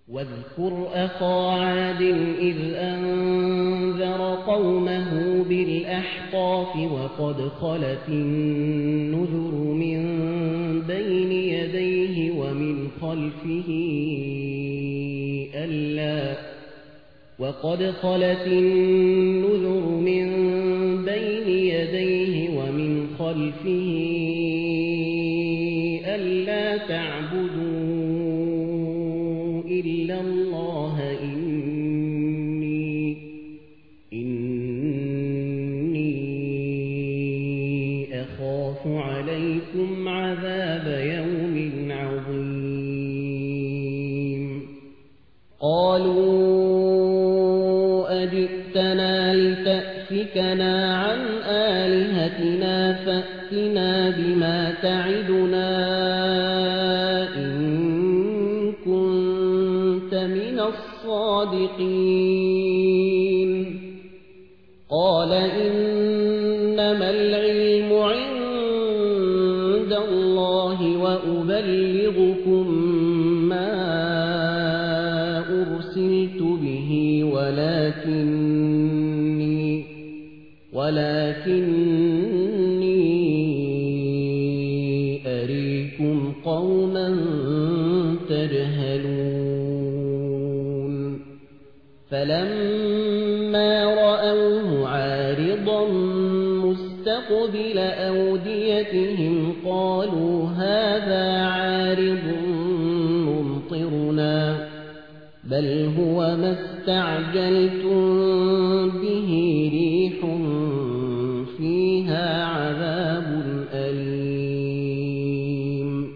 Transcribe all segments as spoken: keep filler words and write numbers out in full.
واذكر أخا عاد إذ أنذر قومه بالأحقاف وقد خلت النذر من بين يديه ومن خلفه ألا وقد خلت النذر من بين يديه ومن خلفه ألا تعبدوا إلا الله إني إني أخاف عليكم عذاب يوم عظيم قالوا أجئتنا لتأفكنا عن آلهتنا فأتنا بما تعدنا إن كنت من الصادقين قال إنما العلم عند الله وأبلغكم ما أرسلت به ولكني ولكني أريكم قوما تجهلون فلما رأوه عارضا مستقبل أوديتهم قالوا هذا عارض ممطرنا بل هو ما استعجلتم به ريح فيها عذاب أليم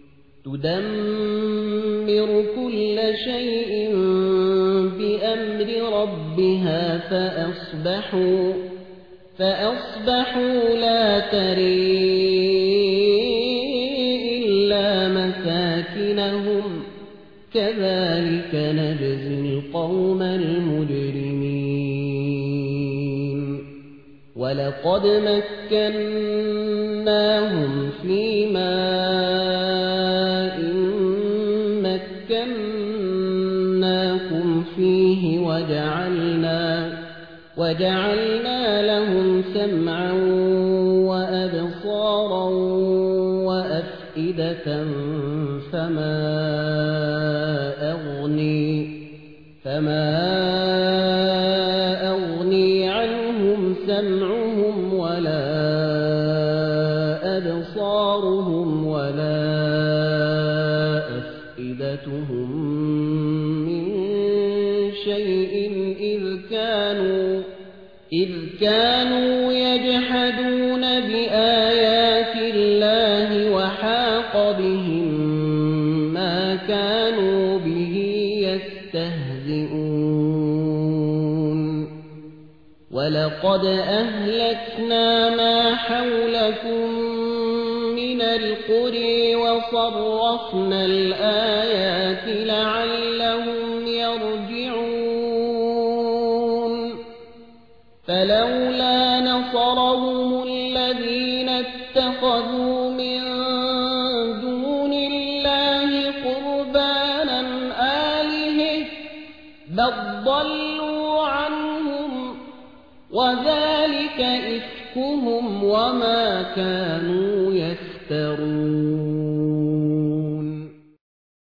تدمر كل شيء بأمر ربها فأصبحوا فأصبحوا لا تري إلا مساكنهم كذلك نجزي القوم المجرمين ولقد مكناهم في ماء مكناكم فيه وجعلنا وجعلنا لهم سمعا وأبصارا وأفئدة فما أغني فما أغني عنهم سمعهم ولا أبصارهم ولا أفئدتهم من شيء إذ كانوا إذ كانوا يجحدون بآيات الله وحاق بهم ما كانوا به يستهزئون ولقد أهلكنا ما حولكم من القرى وصرفنا الآيات لعلهم يرجعون فلولا نصرهم الذين اتخذوا من دون الله قربانا آلهة بل ضلوا عنهم وذلك إفكهم وما كانوا يفترون